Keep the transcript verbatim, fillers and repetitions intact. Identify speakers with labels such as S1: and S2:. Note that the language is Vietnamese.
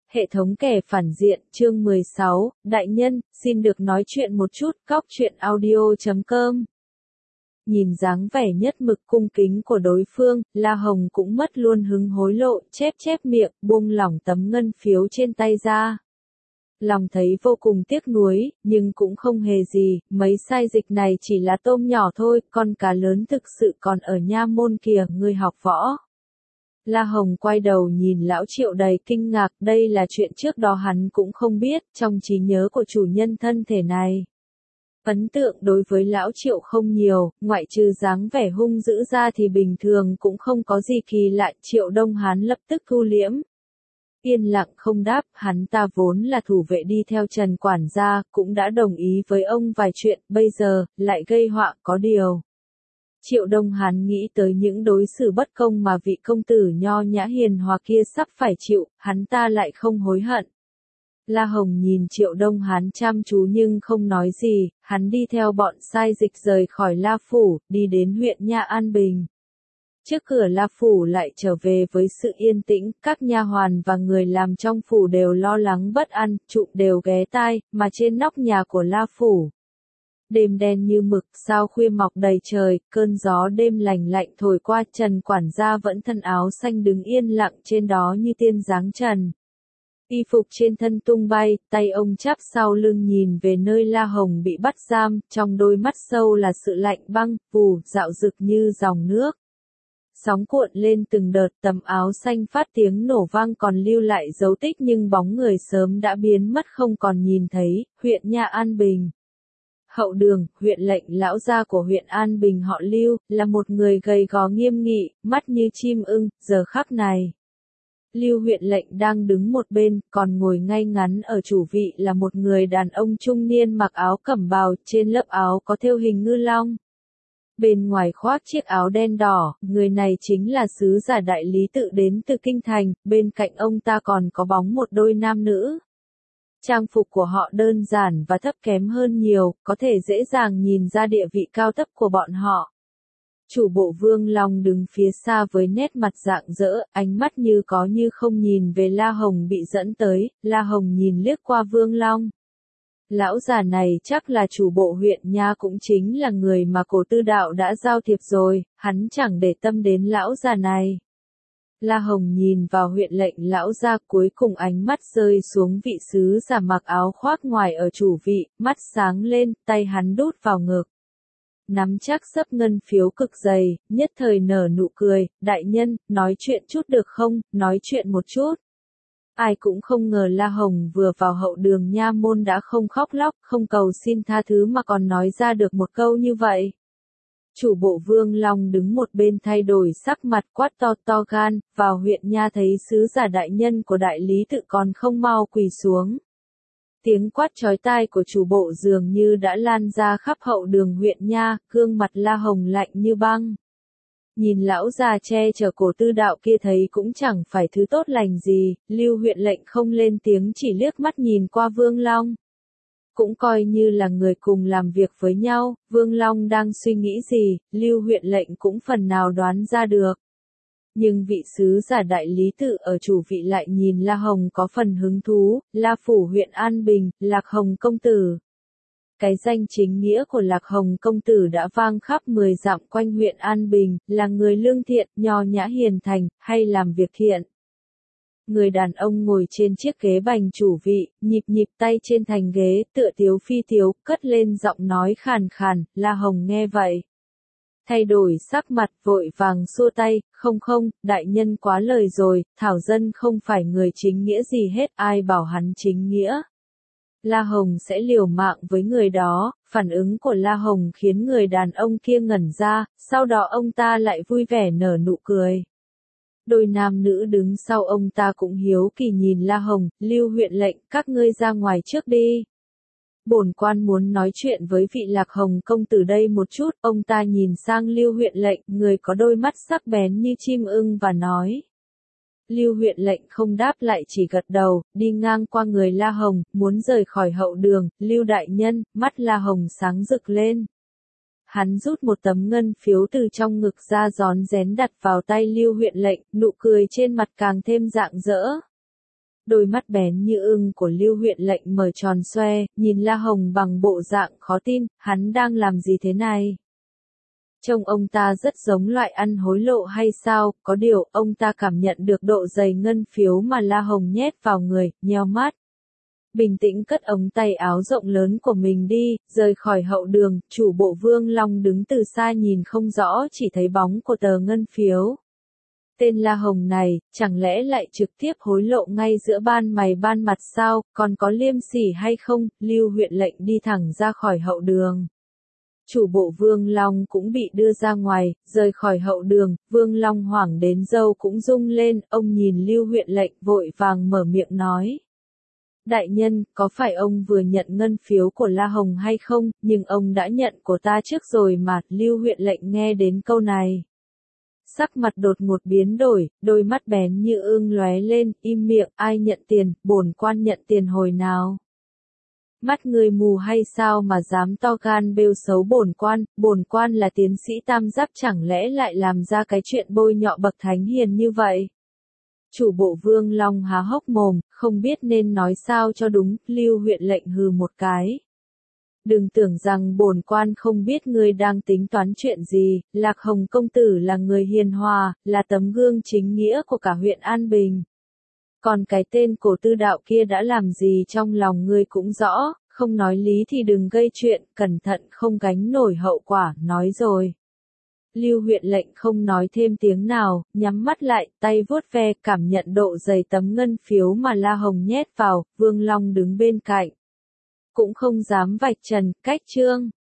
S1: Hệ thống kẻ phản diện, chương mười sáu, Đại nhân, xin được nói chuyện một chút, góc chuyện audio chấm com. Nhìn dáng vẻ nhất mực cung kính của đối phương, La Hồng cũng mất luôn hứng hối lộ, chép chép miệng, buông lỏng tấm ngân phiếu trên tay ra. Lòng thấy vô cùng tiếc nuối, nhưng cũng không hề gì, mấy sai dịch này chỉ là tôm nhỏ thôi, con cá lớn thực sự còn ở nha môn kìa, ngươi học võ. La Hồng quay đầu nhìn lão Triệu đầy kinh ngạc, đây là chuyện trước đó hắn cũng không biết, trong trí nhớ của chủ nhân thân thể này. Ấn tượng đối với lão Triệu không nhiều, ngoại trừ dáng vẻ hung dữ ra thì bình thường cũng không có gì kỳ lạ, Triệu Đông Hán lập tức thu liễm. Yên lặng không đáp, hắn ta vốn là thủ vệ đi theo Trần quản gia, cũng đã đồng ý với ông vài chuyện, bây giờ, lại gây họa có điều. Triệu Đông Hán nghĩ tới những đối xử bất công mà vị công tử nho nhã hiền hòa kia sắp phải chịu, hắn ta lại không hối hận. La Hồng nhìn Triệu Đông Hán chăm chú nhưng không nói gì, hắn đi theo bọn sai dịch rời khỏi La Phủ, đi đến huyện Nha An Bình. Trước cửa La Phủ lại trở về với sự yên tĩnh, các nha hoàn và người làm trong phủ đều lo lắng bất an, trụm đều ghé tai, mà trên nóc nhà của La Phủ. Đêm đen như mực, sao khuya mọc đầy trời, cơn gió đêm lành lạnh thổi qua, Trần quản gia vẫn thân áo xanh đứng yên lặng trên đó như tiên dáng trần. Y phục trên thân tung bay, tay ông chắp sau lưng nhìn về nơi La Hồng bị bắt giam, trong đôi mắt sâu là sự lạnh băng, vù, dạo rực như dòng nước. Sóng cuộn lên từng đợt, tấm áo xanh phát tiếng nổ vang còn lưu lại dấu tích nhưng bóng người sớm đã biến mất không còn nhìn thấy, huyện Nha An Bình. Hậu đường, huyện lệnh lão gia của huyện An Bình họ Lưu, là một người gầy gò nghiêm nghị, mắt như chim ưng, giờ khắc này. Lưu huyện lệnh đang đứng một bên, còn ngồi ngay ngắn ở chủ vị là một người đàn ông trung niên mặc áo cẩm bào, trên lớp áo có thêu hình ngư long. Bên ngoài khoác chiếc áo đen đỏ, người này chính là sứ giả đại lý tự đến từ Kinh Thành, bên cạnh ông ta còn có bóng một đôi nam nữ. Trang phục của họ đơn giản và thấp kém hơn nhiều, có thể dễ dàng nhìn ra địa vị cao thấp của bọn họ. Chủ bộ Vương Long đứng phía xa với nét mặt rạng rỡ, ánh mắt như có như không nhìn về La Hồng bị dẫn tới, La Hồng nhìn liếc qua Vương Long. Lão già này chắc là chủ bộ huyện Nha, cũng chính là người mà Cổ Tư Đạo đã giao thiệp rồi, hắn chẳng để tâm đến lão già này. La Hồng nhìn vào huyện lệnh lão gia, cuối cùng ánh mắt rơi xuống vị sứ giả mặc áo khoác ngoài ở chủ vị, mắt sáng lên, tay hắn đút vào ngực. Nắm chắc sấp ngân phiếu cực dày, nhất thời nở nụ cười, đại nhân, nói chuyện chút được không, nói chuyện một chút. Ai cũng không ngờ La Hồng vừa vào hậu đường nha môn đã không khóc lóc, không cầu xin tha thứ mà còn nói ra được một câu như vậy. Chủ bộ Vương Long đứng một bên thay đổi sắc mặt, quát to to gan, vào huyện Nha thấy sứ giả đại nhân của đại lý tự còn không mau quỳ xuống. Tiếng quát chói tai của chủ bộ dường như đã lan ra khắp hậu đường huyện Nha, gương mặt La Hồng lạnh như băng. Nhìn lão già che chở Cổ Tư Đạo kia thấy cũng chẳng phải thứ tốt lành gì, Lưu huyện lệnh không lên tiếng chỉ liếc mắt nhìn qua Vương Long. Cũng coi như là người cùng làm việc với nhau, Vương Long đang suy nghĩ gì, Lưu huyện lệnh cũng phần nào đoán ra được. Nhưng vị sứ giả đại lý tự ở chủ vị lại nhìn La Hồng có phần hứng thú, La Phủ huyện An Bình, Lạc Hồng công tử. Cái danh chính nghĩa của Lạc Hồng công tử đã vang khắp mười dặm quanh huyện An Bình, là người lương thiện, nho nhã hiền thành, hay làm việc thiện. Người đàn ông ngồi trên chiếc ghế bành chủ vị, nhịp nhịp tay trên thành ghế, tựa tiếu phi tiếu, cất lên giọng nói khàn khàn, La Hồng nghe vậy. Thay đổi sắc mặt vội vàng xua tay, không không, đại nhân quá lời rồi, Thảo dân không phải người chính nghĩa gì hết, ai bảo hắn chính nghĩa. La Hồng sẽ liều mạng với người đó, phản ứng của La Hồng khiến người đàn ông kia ngẩn ra, sau đó ông ta lại vui vẻ nở nụ cười. Đôi nam nữ đứng sau ông ta cũng hiếu kỳ nhìn La Hồng, Lưu huyện lệnh, các ngươi ra ngoài trước đi. Bổn quan muốn nói chuyện với vị Lạc Hồng công tử đây một chút, ông ta nhìn sang Lưu huyện lệnh, người có đôi mắt sắc bén như chim ưng và nói. Lưu huyện lệnh không đáp lại chỉ gật đầu, đi ngang qua người La Hồng, muốn rời khỏi hậu đường, Lưu đại nhân, mắt La Hồng sáng rực lên. Hắn rút một tấm ngân phiếu từ trong ngực ra rón rén đặt vào tay Lưu huyện lệnh, nụ cười trên mặt càng thêm rạng rỡ. Đôi mắt bén như ưng của Lưu huyện lệnh mở tròn xoe, nhìn La Hồng bằng bộ dạng khó tin, hắn đang làm gì thế này? Trông ông ta rất giống loại ăn hối lộ hay sao, có điều, ông ta cảm nhận được độ dày ngân phiếu mà La Hồng nhét vào người, nheo mắt. Bình tĩnh cất ống tay áo rộng lớn của mình đi, rời khỏi hậu đường, chủ bộ Vương Long đứng từ xa nhìn không rõ chỉ thấy bóng của tờ ngân phiếu. Tên La Hồng này, chẳng lẽ lại trực tiếp hối lộ ngay giữa ban mày ban mặt sao, còn có liêm sỉ hay không? Lưu huyện lệnh đi thẳng ra khỏi hậu đường. Chủ bộ Vương Long cũng bị đưa ra ngoài, rời khỏi hậu đường, Vương Long hoảng đến râu cũng rung lên, ông nhìn Lưu huyện lệnh vội vàng mở miệng nói. Đại nhân, có phải ông vừa nhận ngân phiếu của La Hồng hay không, nhưng ông đã nhận của ta trước rồi mà, Lưu huyện lệnh nghe đến câu này. Sắc mặt đột ngột biến đổi, đôi mắt bén như ương lóe lên, im miệng, ai nhận tiền, bổn quan nhận tiền hồi nào. Mắt người mù hay sao mà dám to gan bêu xấu bổn quan, bổn quan là tiến sĩ tam giáp chẳng lẽ lại làm ra cái chuyện bôi nhọ bậc thánh hiền như vậy. Chủ bộ Vương Long há hốc mồm, không biết nên nói sao cho đúng, Lưu huyện lệnh hừ một cái. Đừng tưởng rằng bổn quan không biết ngươi đang tính toán chuyện gì, Lạc Hồng công tử là người hiền hòa, là tấm gương chính nghĩa của cả huyện An Bình. Còn cái tên cổ tư đạo kia đã làm gì trong lòng ngươi cũng rõ, không nói lý thì đừng gây chuyện, cẩn thận không gánh nổi hậu quả, nói rồi. Lưu huyện lệnh không nói thêm tiếng nào, nhắm mắt lại, tay vuốt ve, cảm nhận độ dày tấm ngân phiếu mà La Hồng nhét vào, Vương Long đứng bên cạnh. Cũng không dám vạch trần, cách chương.